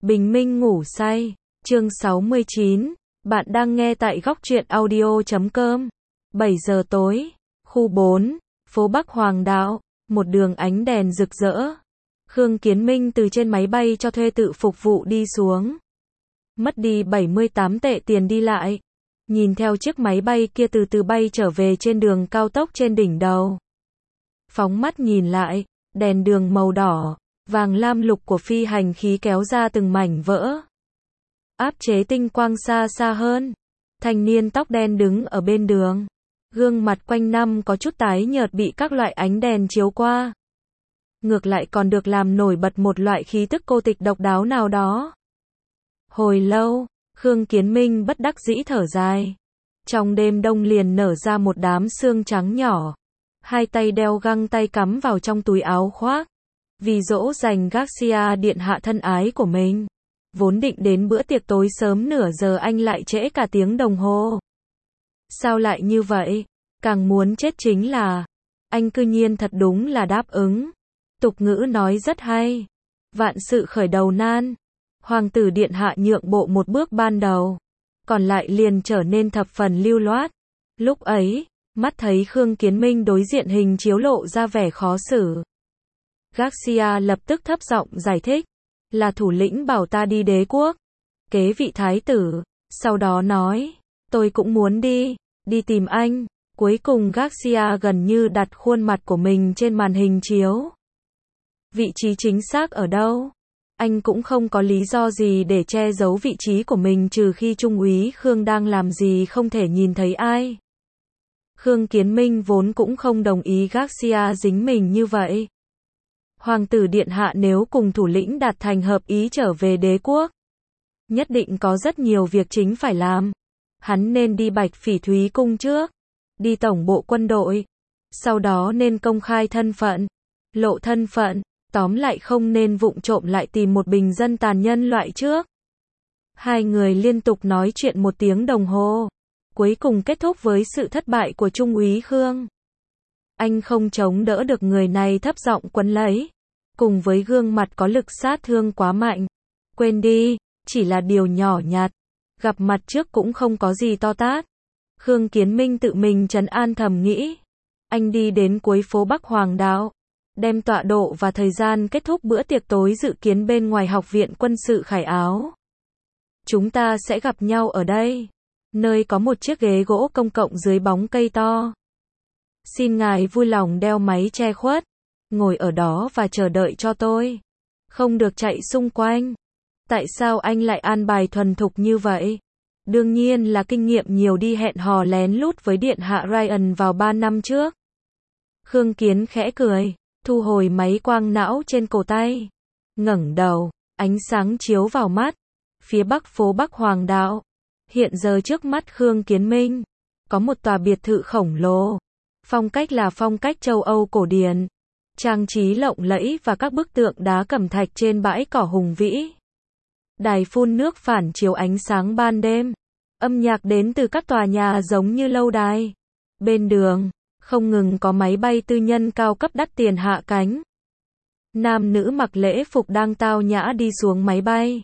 Bình minh ngủ say. Chương 69. Bạn đang nghe tại góc truyện audio.com. 7 giờ tối. Khu 4. Phố Bắc Hoàng Đạo. Một đường ánh đèn rực rỡ. Khương Kiến Minh từ trên máy bay cho thuê tự phục vụ đi xuống. Mất đi 78 tệ tiền đi lại. Nhìn theo chiếc máy bay kia từ từ bay trở về trên đường cao tốc trên đỉnh đầu. Phóng mắt nhìn lại, đèn đường màu đỏ, vàng lam lục của phi hành khí kéo ra từng mảnh vỡ. Áp chế tinh quang xa xa hơn. Thanh niên tóc đen đứng ở bên đường. Gương mặt quanh năm có chút tái nhợt bị các loại ánh đèn chiếu qua. Ngược lại còn được làm nổi bật một loại khí tức cô tịch độc đáo nào đó. Hồi lâu, Khương Kiến Minh bất đắc dĩ thở dài. Trong đêm đông liền nở ra một đám xương trắng nhỏ. Hai tay đeo găng tay cắm vào trong túi áo khoác. Vì dỗ dành Garcia điện hạ thân ái của mình. Vốn định đến bữa tiệc tối sớm nửa giờ anh lại trễ cả tiếng đồng hồ. Sao lại như vậy? Càng muốn chết chính là anh cư nhiên thật đúng là đáp ứng. Tục ngữ nói rất hay. Vạn sự khởi đầu nan. Hoàng tử điện hạ nhượng bộ một bước ban đầu. Còn lại liền trở nên thập phần lưu loát. Lúc ấy, mắt thấy Khương Kiến Minh đối diện hình chiếu lộ ra vẻ khó xử. Garcia lập tức thấp giọng giải thích. Là thủ lĩnh bảo ta đi đế quốc. Kế vị thái tử. Sau đó nói. Tôi cũng muốn đi tìm anh. Cuối cùng Garcia gần như đặt khuôn mặt của mình trên màn hình chiếu. Vị trí chính xác ở đâu? Anh cũng không có lý do gì để che giấu vị trí của mình trừ khi Trung úy Khương đang làm gì không thể nhìn thấy ai. Khương Kiến Minh vốn cũng không đồng ý Garcia dính mình như vậy. Hoàng tử điện hạ nếu cùng thủ lĩnh đạt thành hợp ý trở về đế quốc, nhất định có rất nhiều việc chính phải làm. Hắn nên đi Bạch Phỉ Thúy cung trước, đi tổng bộ quân đội, sau đó nên công khai thân phận, lộ thân phận, tóm lại không nên vụng trộm lại tìm một bình dân tàn nhân loại trước. Hai người liên tục nói chuyện 1 tiếng đồng hồ, cuối cùng kết thúc với sự thất bại của Trung úy Khương. Anh không chống đỡ được người này thấp giọng quấn lấy, cùng với gương mặt có lực sát thương quá mạnh. Quên đi, chỉ là điều nhỏ nhặt, gặp mặt trước cũng không có gì to tát. Khương Kiến Minh tự mình trấn an thầm nghĩ. Anh đi đến cuối phố Bắc Hoàng Đạo, đem tọa độ và thời gian kết thúc bữa tiệc tối dự kiến bên ngoài Học viện Quân sự Khải Áo. Chúng ta sẽ gặp nhau ở đây, nơi có một chiếc ghế gỗ công cộng dưới bóng cây to. Xin ngài vui lòng đeo máy che khuất, ngồi ở đó và chờ đợi cho tôi. Không được chạy xung quanh. Tại sao anh lại an bài thuần thục như vậy? Đương nhiên là kinh nghiệm nhiều đi hẹn hò lén lút với điện hạ Ryan vào 3 năm trước. Khương Kiến khẽ cười, thu hồi máy quang não trên cổ tay. Ngẩng đầu, ánh sáng chiếu vào mắt. Phía bắc phố Bắc Hoàng Đạo. Hiện giờ trước mắt Khương Kiến Minh, có một tòa biệt thự khổng lồ. Phong cách là phong cách châu Âu cổ điển. Trang trí lộng lẫy và các bức tượng đá cẩm thạch trên bãi cỏ hùng vĩ. Đài phun nước phản chiếu ánh sáng ban đêm. Âm nhạc đến từ các tòa nhà giống như lâu đài. Bên đường, không ngừng có máy bay tư nhân cao cấp đắt tiền hạ cánh. Nam nữ mặc lễ phục đang tao nhã đi xuống máy bay.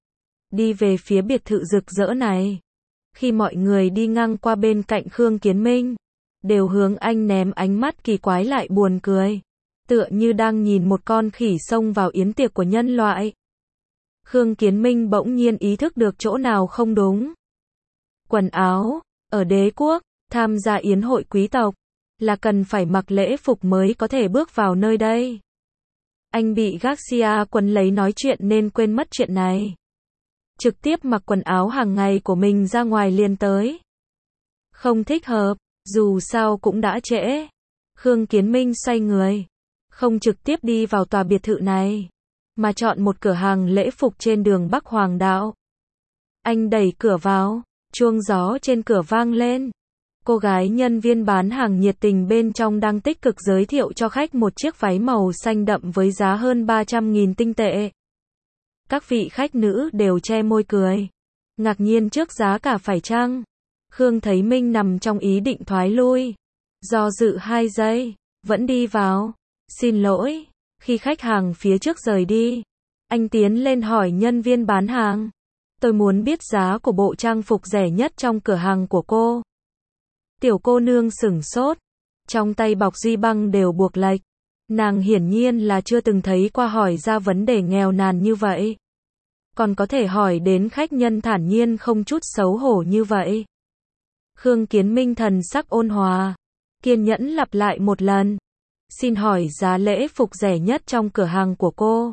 Đi về phía biệt thự rực rỡ này. Khi mọi người đi ngang qua bên cạnh Khương Kiến Minh, đều hướng anh ném ánh mắt kỳ quái lại buồn cười. Tựa như đang nhìn một con khỉ xông vào yến tiệc của nhân loại. Khương Kiến Minh bỗng nhiên ý thức được chỗ nào không đúng. Quần áo, ở đế quốc, tham gia yến hội quý tộc, là cần phải mặc lễ phục mới có thể bước vào nơi đây. Anh bị Garcia quấn lấy nói chuyện nên quên mất chuyện này. Trực tiếp mặc quần áo hàng ngày của mình ra ngoài liền tới. Không thích hợp, dù sao cũng đã trễ. Khương Kiến Minh xoay người. Không trực tiếp đi vào tòa biệt thự này, mà chọn một cửa hàng lễ phục trên đường Bắc Hoàng Đạo. Anh đẩy cửa vào, chuông gió trên cửa vang lên. Cô gái nhân viên bán hàng nhiệt tình bên trong đang tích cực giới thiệu cho khách một chiếc váy màu xanh đậm với giá hơn 300.000 tinh tệ. Các vị khách nữ đều che môi cười, ngạc nhiên trước giá cả phải chăng. Khương thấy Minh nằm trong ý định thoái lui. Do dự 2 giây, vẫn đi vào. Xin lỗi, khi khách hàng phía trước rời đi, Anh tiến lên hỏi nhân viên bán hàng. Tôi muốn biết giá của bộ trang phục rẻ nhất trong cửa hàng của cô. Tiểu cô nương sửng sốt. Trong tay bọc duy băng đều buộc lệch. Nàng hiển nhiên là chưa từng thấy qua hỏi ra vấn đề nghèo nàn như vậy. Còn có thể hỏi đến khách nhân thản nhiên không chút xấu hổ như vậy. Khương Kiến Minh thần sắc ôn hòa, kiên nhẫn lặp lại một lần. Xin hỏi giá lễ phục rẻ nhất trong cửa hàng của cô.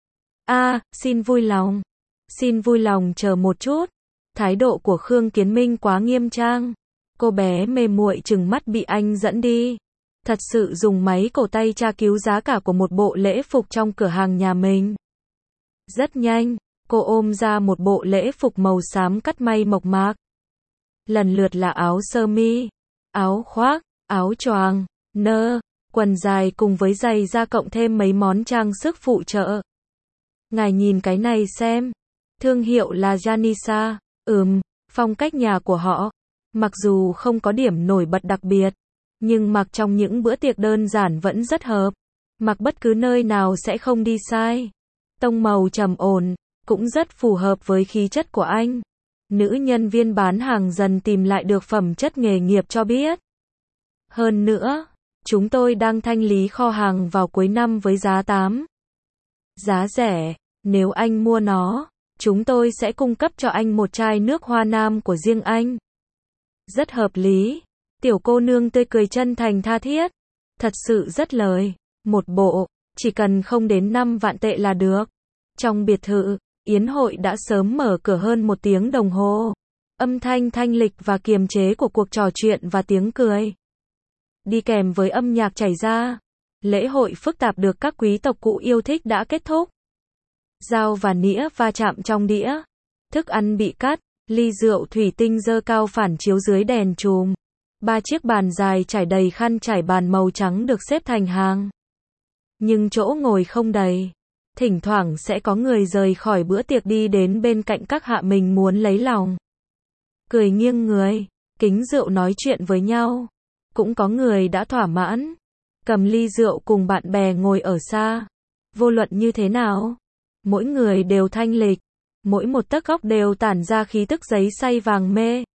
Xin vui lòng. Xin vui lòng chờ một chút. Thái độ của Khương Kiến Minh quá nghiêm trang. Cô bé mê muội chừng mắt bị anh dẫn đi. Thật sự dùng máy cổ tay tra cứu giá cả của một bộ lễ phục trong cửa hàng nhà mình. Rất nhanh, cô ôm ra một bộ lễ phục màu xám cắt may mộc mạc. Lần lượt là áo sơ mi, áo khoác, áo choàng, nơ, quần dài cùng với giày da cộng thêm mấy món trang sức phụ trợ. Ngài nhìn cái này xem. Thương hiệu là Janisa. Phong cách nhà của họ. Mặc dù không có điểm nổi bật đặc biệt, nhưng mặc trong những bữa tiệc đơn giản vẫn rất hợp. Mặc bất cứ nơi nào sẽ không đi sai. Tông màu trầm ổn, cũng rất phù hợp với khí chất của anh. Nữ nhân viên bán hàng dần tìm lại được phẩm chất nghề nghiệp cho biết. Hơn nữa, chúng tôi đang thanh lý kho hàng vào cuối năm với giá giá rẻ. Nếu anh mua nó, chúng tôi sẽ cung cấp cho anh một chai nước hoa nam của riêng anh. Rất hợp lý. Tiểu cô nương tươi cười chân thành tha thiết. Thật sự rất lời. Một bộ, chỉ cần không đến 5 vạn tệ là được. Trong biệt thự, yến hội đã sớm mở cửa hơn 1 tiếng đồng hồ. Âm thanh thanh lịch và kiềm chế của cuộc trò chuyện và tiếng cười, đi kèm với âm nhạc chảy ra. Lễ hội phức tạp được các quý tộc cụ yêu thích đã kết thúc. Dao và nĩa va chạm trong đĩa. Thức ăn bị cắt, ly rượu thủy tinh dơ cao phản chiếu dưới đèn chùm. 3 chiếc bàn dài trải đầy khăn trải bàn màu trắng được xếp thành hàng. Nhưng chỗ ngồi không đầy. Thỉnh thoảng sẽ có người rời khỏi bữa tiệc đi đến bên cạnh các hạ mình muốn lấy lòng. Cười nghiêng người, kính rượu nói chuyện với nhau. Cũng có người đã thỏa mãn, cầm ly rượu cùng bạn bè ngồi ở xa. Vô luận như thế nào, mỗi người đều thanh lịch, mỗi một tấc góc đều tản ra khí tức giấy say vàng mê.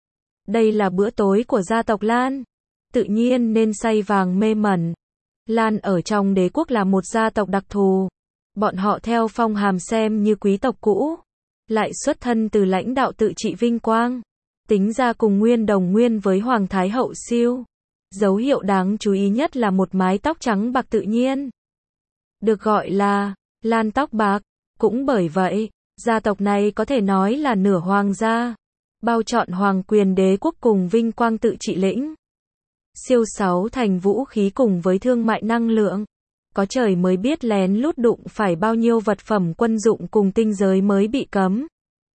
Đây là bữa tối của gia tộc Lan, tự nhiên nên say vàng mê mẩn. Lan ở trong đế quốc là một gia tộc đặc thù. Bọn họ theo phong hàm xem như quý tộc cũ, lại xuất thân từ lãnh đạo tự trị vinh quang. Tính ra cùng nguyên đồng nguyên với Hoàng Thái Hậu Siêu. Dấu hiệu đáng chú ý nhất là một mái tóc trắng bạc tự nhiên. Được gọi là Lan tóc bạc. Cũng bởi vậy, gia tộc này có thể nói là nửa hoàng gia, bao trọn hoàng quyền đế quốc cùng vinh quang tự trị lĩnh. Siêu 6 thành vũ khí cùng với thương mại năng lượng. Có trời mới biết lén lút đụng phải bao nhiêu vật phẩm quân dụng cùng tinh giới mới bị cấm.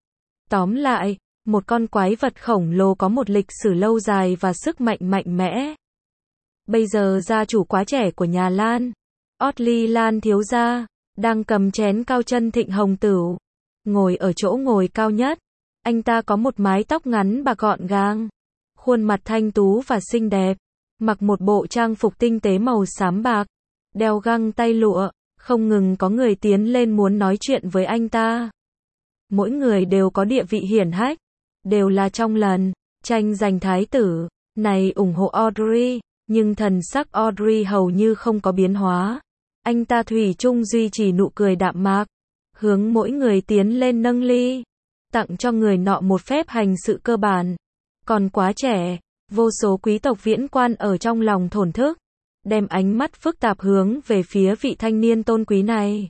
Tóm lại, một con quái vật khổng lồ có một lịch sử lâu dài và sức mạnh mạnh mẽ. Bây giờ gia chủ quá trẻ của nhà Lan, Audley Lan thiếu gia, đang cầm chén cao chân thịnh hồng tửu, ngồi ở chỗ ngồi cao nhất. Anh ta có một mái tóc ngắn bạc gọn gàng, khuôn mặt thanh tú và xinh đẹp, mặc một bộ trang phục tinh tế màu xám bạc, đeo găng tay lụa, không ngừng có người tiến lên muốn nói chuyện với anh ta. Mỗi người đều có địa vị hiển hách, đều là trong lần tranh giành thái tử này ủng hộ Audrey, nhưng thần sắc Audrey hầu như không có biến hóa. Anh ta thủy chung duy trì nụ cười đạm mạc, hướng mỗi người tiến lên nâng ly, tặng cho người nọ một phép hành sự cơ bản. Còn quá trẻ, vô số quý tộc viễn quan ở trong lòng thổn thức, đem ánh mắt phức tạp hướng về phía vị thanh niên tôn quý này.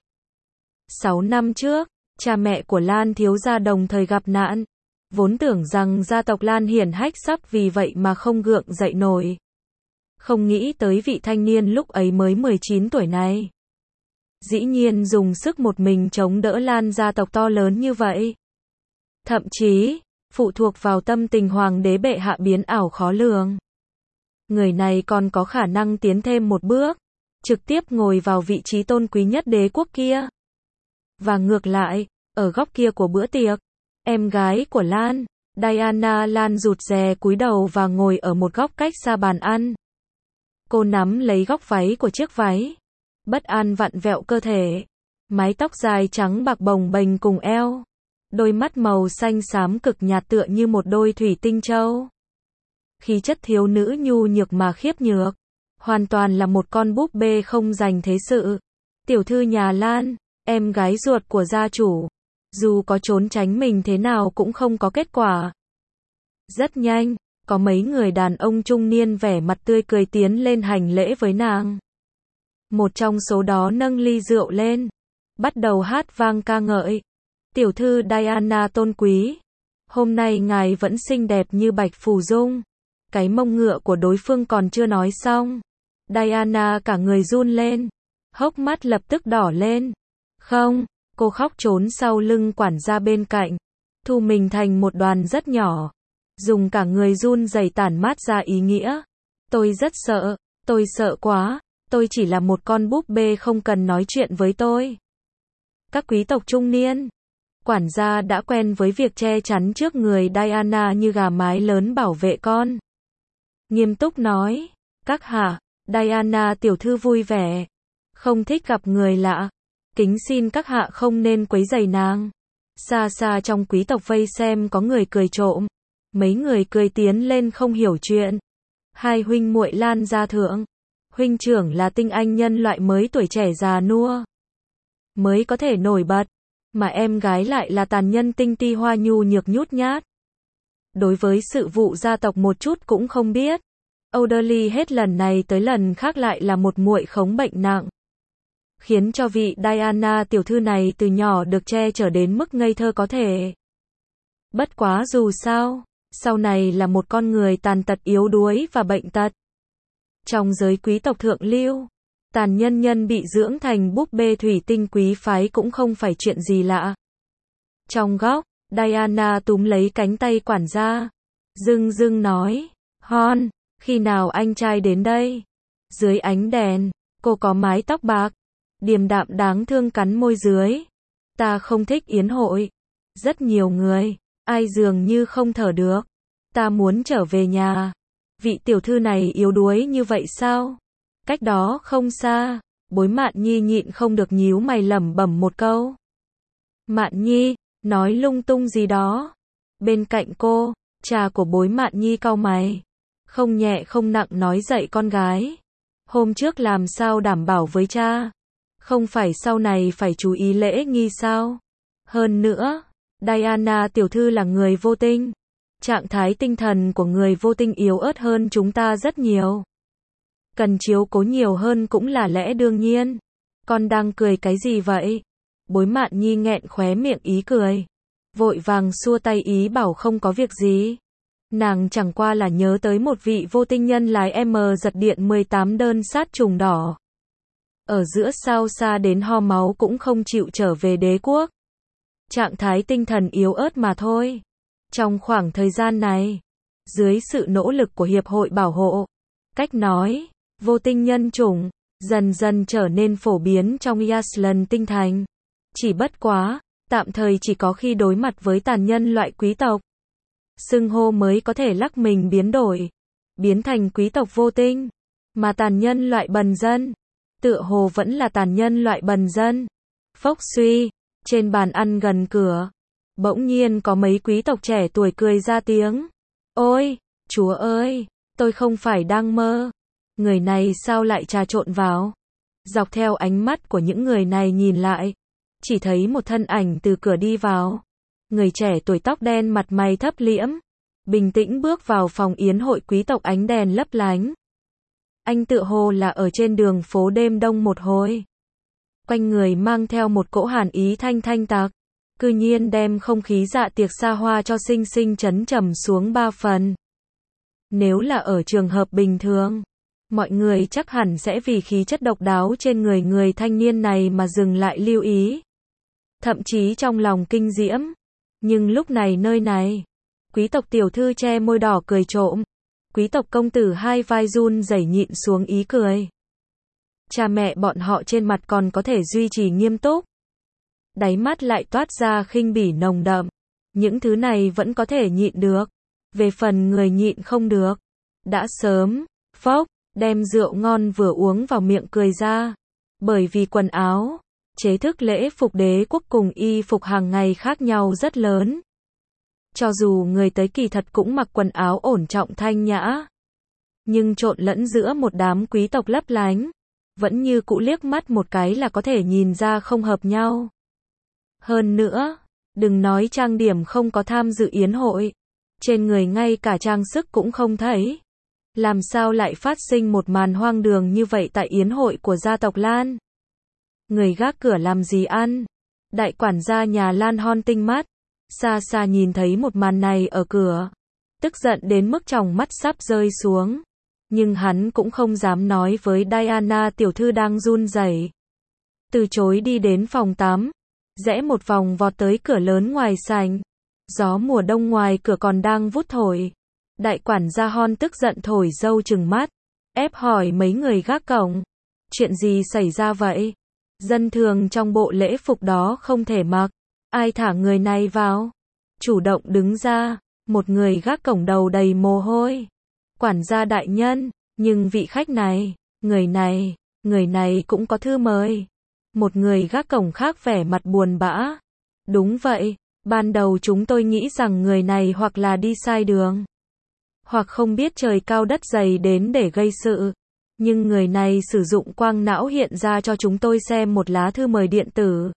6 năm trước, cha mẹ của Lan thiếu gia đồng thời gặp nạn, vốn tưởng rằng gia tộc Lan hiển hách sắp vì vậy mà không gượng dậy nổi. Không nghĩ tới vị thanh niên lúc ấy mới 19 tuổi này, dĩ nhiên dùng sức một mình chống đỡ Lan gia tộc to lớn như vậy. Thậm chí, phụ thuộc vào tâm tình hoàng đế bệ hạ biến ảo khó lường. Người này còn có khả năng tiến thêm một bước, trực tiếp ngồi vào vị trí tôn quý nhất đế quốc kia. Và ngược lại, ở góc kia của bữa tiệc, em gái của Lan, Diana Lan rụt rè cúi đầu và ngồi ở một góc cách xa bàn ăn. Cô nắm lấy góc váy của chiếc váy, bất an vặn vẹo cơ thể. Mái tóc dài trắng bạc bồng bềnh cùng eo. Đôi mắt màu xanh xám cực nhạt tựa như một đôi thủy tinh châu. Khí chất thiếu nữ nhu nhược mà khiếp nhược. Hoàn toàn là một con búp bê không dành thế sự. Tiểu thư nhà Lan, em gái ruột của gia chủ. Dù có trốn tránh mình thế nào cũng không có kết quả. Rất nhanh, có mấy người đàn ông trung niên vẻ mặt tươi cười tiến lên hành lễ với nàng. Một trong số đó nâng ly rượu lên, bắt đầu hát vang ca ngợi. Tiểu thư Diana tôn quý, hôm nay ngài vẫn xinh đẹp như bạch phù dung. Cái mông ngựa của đối phương còn chưa nói xong, Diana cả người run lên, hốc mắt lập tức đỏ lên. Không, cô khóc trốn sau lưng quản gia bên cạnh, thu mình thành một đoàn rất nhỏ, dùng cả người run rẩy tản mát ra ý nghĩa. Tôi rất sợ, tôi sợ quá, tôi chỉ là một con búp bê không cần nói chuyện với tôi. Các quý tộc trung niên, quản gia đã quen với việc che chắn trước người Diana như gà mái lớn bảo vệ con. Nghiêm túc nói, các hạ, Diana tiểu thư vui vẻ, không thích gặp người lạ. Kính xin các hạ không nên quấy rầy nàng. Xa xa trong quý tộc vây xem có người cười trộm. Mấy người cười tiến lên không hiểu chuyện. Hai huynh muội Lan gia thượng. Huynh trưởng là tinh anh nhân loại mới tuổi trẻ già nua, mới có thể nổi bật. Mà em gái lại là tàn nhân tinh ti hoa nhu nhược nhút nhát. Đối với sự vụ gia tộc một chút cũng không biết. Elderly hết lần này tới lần khác lại là một muội khống bệnh nặng. Khiến cho vị Diana tiểu thư này từ nhỏ được che chở đến mức ngây thơ có thể. Bất quá dù sao, sau này là một con người tàn tật yếu đuối và bệnh tật. Trong giới quý tộc thượng lưu, tàn nhân nhân bị dưỡng thành búp bê thủy tinh quý phái cũng không phải chuyện gì lạ. Trong góc, Diana túm lấy cánh tay quản gia, dưng dưng nói, Hon, khi nào anh trai đến đây? Dưới ánh đèn, cô có mái tóc bạc, điềm đạm đáng thương cắn môi dưới. Ta không thích yến hội. Rất nhiều người, ai dường như không thở được. Ta muốn trở về nhà. Vị tiểu thư này yếu đuối như vậy sao? Cách đó không xa, Bối Mạn Nhi nhịn không được nhíu mày lẩm bẩm một câu. Mạn Nhi, nói lung tung gì đó. Bên cạnh cô, cha của Bối Mạn Nhi cau mày, không nhẹ không nặng nói dạy con gái. Hôm trước làm sao đảm bảo với cha? Không phải sau này phải chú ý lễ nghi sao? Hơn nữa, Diana tiểu thư là người vô tinh. Trạng thái tinh thần của người vô tinh yếu ớt hơn chúng ta rất nhiều. Cần chiếu cố nhiều hơn cũng là lẽ đương nhiên. Con đang cười cái gì vậy? Bối Mạn Nhi nghẹn khóe miệng ý cười, vội vàng xua tay ý bảo không có việc gì. Nàng chẳng qua là nhớ tới một vị vô tinh nhân lái giật điện 18 đơn sát trùng đỏ. Ở giữa sao xa đến ho máu cũng không chịu trở về đế quốc. Trạng thái tinh thần yếu ớt mà thôi. Trong khoảng thời gian này, dưới sự nỗ lực của Hiệp hội Bảo hộ, cách nói, vô tinh nhân chủng, dần dần trở nên phổ biến trong Yaslan tinh thành. Chỉ bất quá, tạm thời chỉ có khi đối mặt với tàn nhân loại quý tộc, xưng hô mới có thể lắc mình biến đổi, biến thành quý tộc vô tinh, mà tàn nhân loại bần dân, tựa hồ vẫn là tàn nhân loại bần dân. Phốc suy, trên bàn ăn gần cửa, bỗng nhiên có mấy quý tộc trẻ tuổi cười ra tiếng. Ôi, chúa ơi, tôi không phải đang mơ. Người này sao lại trà trộn vào? Dọc theo ánh mắt của những người này nhìn lại, chỉ thấy một thân ảnh từ cửa đi vào. Người trẻ tuổi tóc đen mặt mày thấp liễm, bình tĩnh bước vào phòng yến hội quý tộc ánh đèn lấp lánh. Anh tựa hồ là ở trên đường phố đêm đông một hồi. Quanh người mang theo một cỗ hàn ý thanh thanh tạc, cư nhiên đem không khí dạ tiệc xa hoa cho sinh sinh chấn trầm xuống 3 phần. Nếu là ở trường hợp bình thường, mọi người chắc hẳn sẽ vì khí chất độc đáo trên người người thanh niên này mà dừng lại lưu ý. Thậm chí trong lòng kinh diễm. Nhưng lúc này nơi này, quý tộc tiểu thư che môi đỏ cười trộm. Quý tộc công tử hai vai run rẩy nhịn xuống ý cười. Cha mẹ bọn họ trên mặt còn có thể duy trì nghiêm túc, đáy mắt lại toát ra khinh bỉ nồng đậm. Những thứ này vẫn có thể nhịn được. Về phần người nhịn không được, đã sớm, phốc, đem rượu ngon vừa uống vào miệng cười ra. Bởi vì quần áo, chế thức lễ phục đế quốc cùng y phục hàng ngày khác nhau rất lớn. Cho dù người tới kỳ thật cũng mặc quần áo ổn trọng thanh nhã, nhưng trộn lẫn giữa một đám quý tộc lấp lánh, vẫn như cũ liếc mắt một cái là có thể nhìn ra không hợp nhau. Hơn nữa, đừng nói trang điểm không có tham dự yến hội, trên người ngay cả trang sức cũng không thấy. Làm sao lại phát sinh một màn hoang đường như vậy tại yến hội của gia tộc Lan? Người gác cửa làm gì ăn? Đại quản gia nhà Lan hon tinh mắt, xa xa nhìn thấy một màn này ở cửa, tức giận đến mức tròng mắt sắp rơi xuống. Nhưng hắn cũng không dám nói với Diana tiểu thư đang run rẩy. Từ chối đi đến phòng tắm, rẽ một vòng vọt tới cửa lớn ngoài sảnh. Gió mùa đông ngoài cửa còn đang vút thổi. Đại quản gia Hon tức giận thổi râu trừng mắt, ép hỏi mấy người gác cổng. Chuyện gì xảy ra vậy? Dân thường trong bộ lễ phục đó không thể mặc. Ai thả người này vào? Chủ động đứng ra, một người gác cổng đầu đầy mồ hôi. Quản gia đại nhân, nhưng vị khách này, người này cũng có thư mời. Một người gác cổng khác vẻ mặt buồn bã. Đúng vậy, ban đầu chúng tôi nghĩ rằng người này hoặc là đi sai đường, hoặc không biết trời cao đất dày đến để gây sự. Nhưng người này sử dụng quang não hiện ra cho chúng tôi xem một lá thư mời điện tử.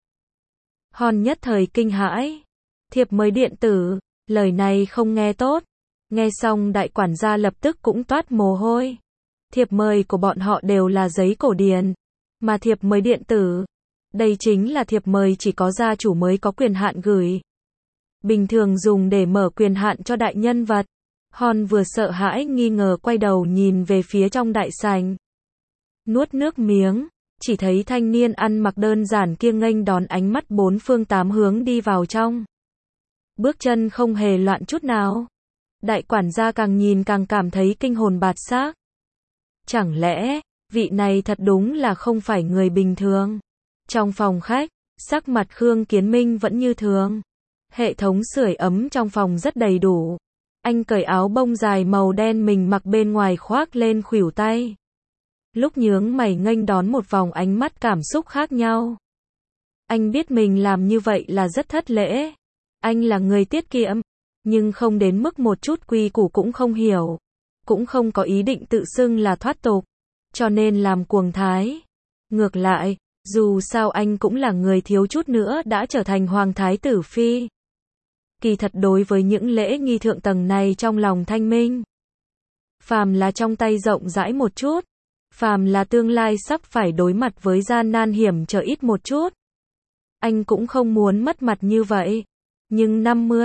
Hon nhất thời kinh hãi. Thiệp mời điện tử, lời này không nghe tốt. Nghe xong đại quản gia lập tức cũng toát mồ hôi. Thiệp mời của bọn họ đều là giấy cổ điển, mà thiệp mời điện tử, đây chính là thiệp mời chỉ có gia chủ mới có quyền hạn gửi. Bình thường dùng để mở quyền hạn cho đại nhân vật. Hon vừa sợ hãi nghi ngờ quay đầu nhìn về phía trong đại sảnh. Nuốt nước miếng, chỉ thấy thanh niên ăn mặc đơn giản kia nghênh đón ánh mắt bốn phương tám hướng đi vào trong. Bước chân không hề loạn chút nào. Đại quản gia càng nhìn càng cảm thấy kinh hồn bạt xác. Chẳng lẽ, vị này thật đúng là không phải người bình thường. Trong phòng khách, sắc mặt Khương Kiến Minh vẫn như thường. Hệ thống sưởi ấm trong phòng rất đầy đủ. Anh cởi áo bông dài màu đen mình mặc bên ngoài khoác lên khuỷu tay. Lúc nhướng mày nghênh đón một vòng ánh mắt cảm xúc khác nhau. Anh biết mình làm như vậy là rất thất lễ. Anh là người tiết kiệm, nhưng không đến mức một chút quy củ cũng không hiểu. Cũng không có ý định tự xưng là thoát tục, cho nên làm cuồng thái. Ngược lại, dù sao anh cũng là người thiếu chút nữa đã trở thành hoàng thái tử phi. Kỳ thật đối với những lễ nghi thượng tầng này trong lòng thanh minh, phàm là trong tay rộng rãi một chút, phàm là tương lai sắp phải đối mặt với gian nan hiểm trở ít một chút, anh cũng không muốn mất mặt như vậy. Nhưng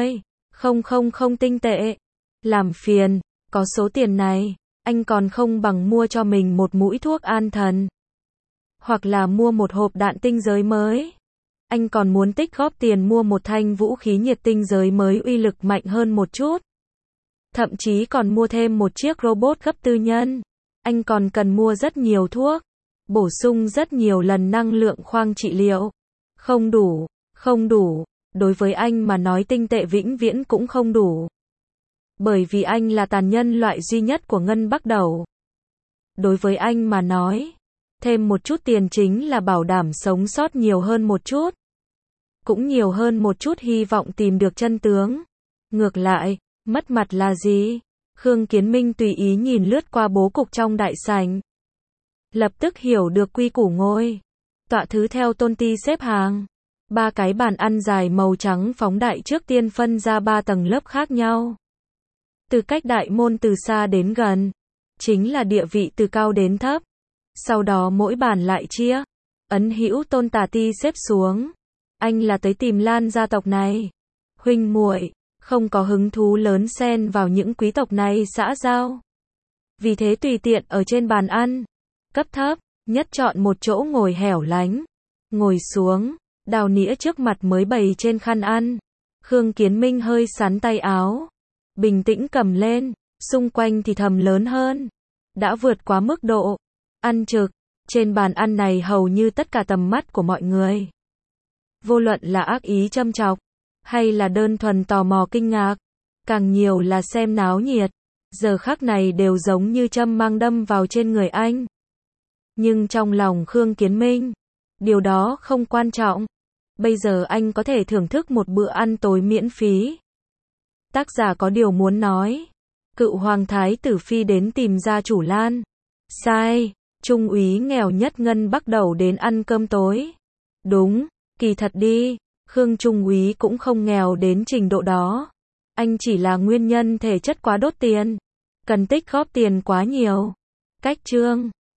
50.000 tinh tệ, làm phiền, có số tiền này, anh còn không bằng mua cho mình một mũi thuốc an thần, hoặc là mua một hộp đạn tinh giới mới. Anh còn muốn tích góp tiền mua một thanh vũ khí nhiệt tinh giới mới uy lực mạnh hơn một chút. Thậm chí còn mua thêm một chiếc robot gấp tư nhân. Anh còn cần mua rất nhiều thuốc, bổ sung rất nhiều lần năng lượng khoang trị liệu. Không đủ, đối với anh mà nói tinh tệ vĩnh viễn cũng không đủ. Bởi vì anh là tàn nhân loại duy nhất của Ngân Bắc Đầu. Đối với anh mà nói, thêm một chút tiền chính là bảo đảm sống sót nhiều hơn một chút. Cũng nhiều hơn một chút hy vọng tìm được chân tướng. Ngược lại, mất mặt là gì? Khương Kiến Minh tùy ý nhìn lướt qua bố cục trong đại sảnh. Lập tức hiểu được quy củ ngôi tọa thứ theo tôn ti xếp hàng. 3 cái bàn ăn dài màu trắng phóng đại trước tiên phân ra 3 tầng lớp khác nhau. Từ cách đại môn từ xa đến gần, chính là địa vị từ cao đến thấp. Sau đó mỗi bàn lại chia. Ấn hữu Tôn Tà Ti xếp xuống. Anh là tới tìm Lan gia tộc này. Huynh muội không có hứng thú lớn xen vào những quý tộc này xã giao. Vì thế tùy tiện ở trên bàn ăn, cấp thấp, nhất chọn một chỗ ngồi hẻo lánh. Ngồi xuống, đào nĩa trước mặt mới bày trên khăn ăn. Khương Kiến Minh hơi sắn tay áo, bình tĩnh cầm lên, xung quanh thì thầm lớn hơn. Đã vượt quá mức độ ăn trực, trên bàn ăn này hầu như tất cả tầm mắt của mọi người. Vô luận là ác ý châm chọc, hay là đơn thuần tò mò kinh ngạc, càng nhiều là xem náo nhiệt, giờ khắc này đều giống như châm mang đâm vào trên người anh. Nhưng trong lòng Khương Kiến Minh, Điều đó không quan trọng. Bây giờ anh có thể thưởng thức một bữa ăn tối miễn phí. Tác giả có điều muốn nói. Cựu hoàng thái tử Phi đến tìm gia chủ Lan. Sai. Trung úy nghèo nhất Ngân Bắc Đầu đến ăn cơm tối. Đúng. Kỳ thật đi. Khương Trung úy cũng không nghèo đến trình độ đó. Anh chỉ là nguyên nhân thể chất quá đốt tiền. Cần tích góp tiền quá nhiều. Cách chương